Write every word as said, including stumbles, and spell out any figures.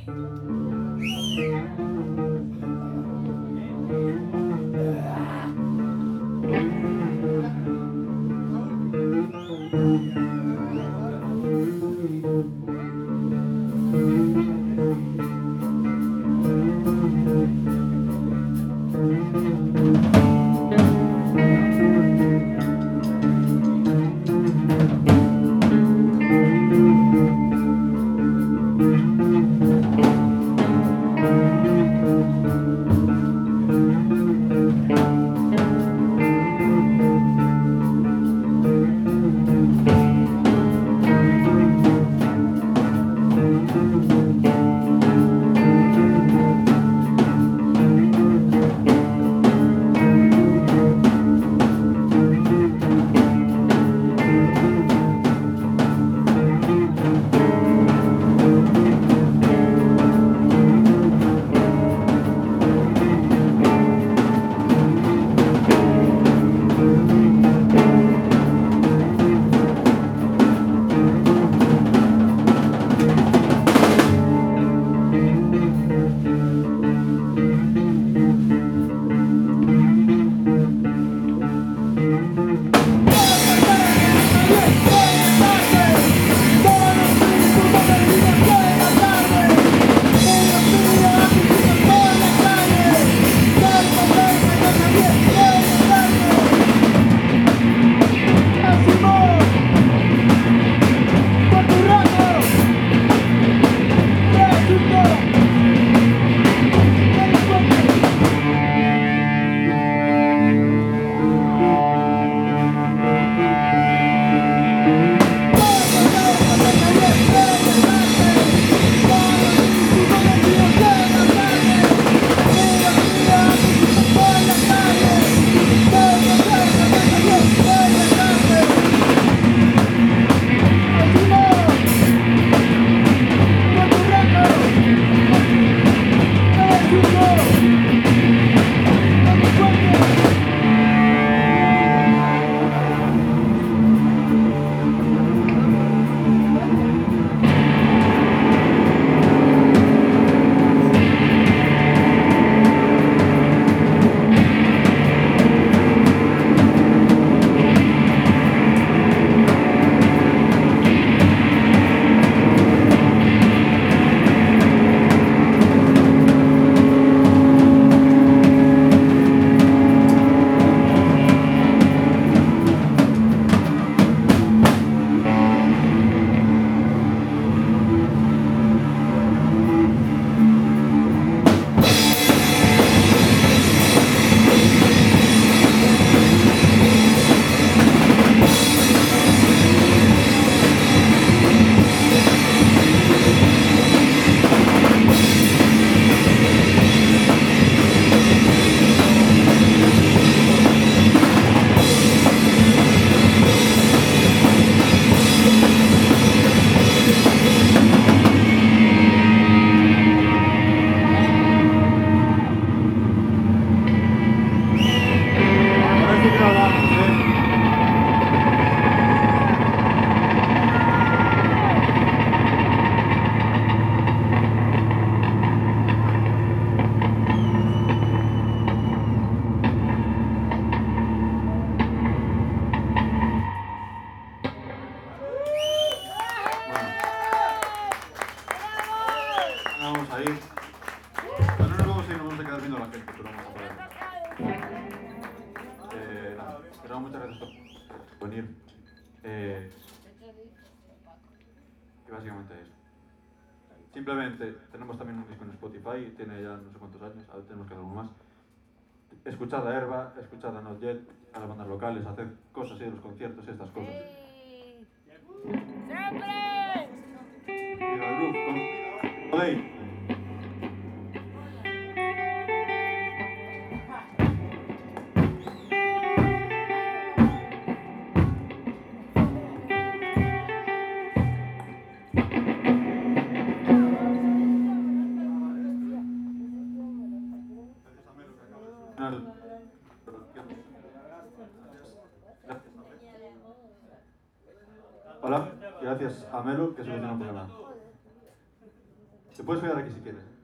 Simplemente tenemos también un disco en Spotify, tiene ya no sé cuántos años, ahora tenemos que hacer algo más. Escuchad a Herba, escuchad a Notjet, a las bandas locales, haced cosas, ir a los conciertos y estas cosas. ¡Siempre! Y al groove, con... ¡Podéis! Hola, gracias a Melu que soluciona un problema. Te puedes follar aquí si quieres.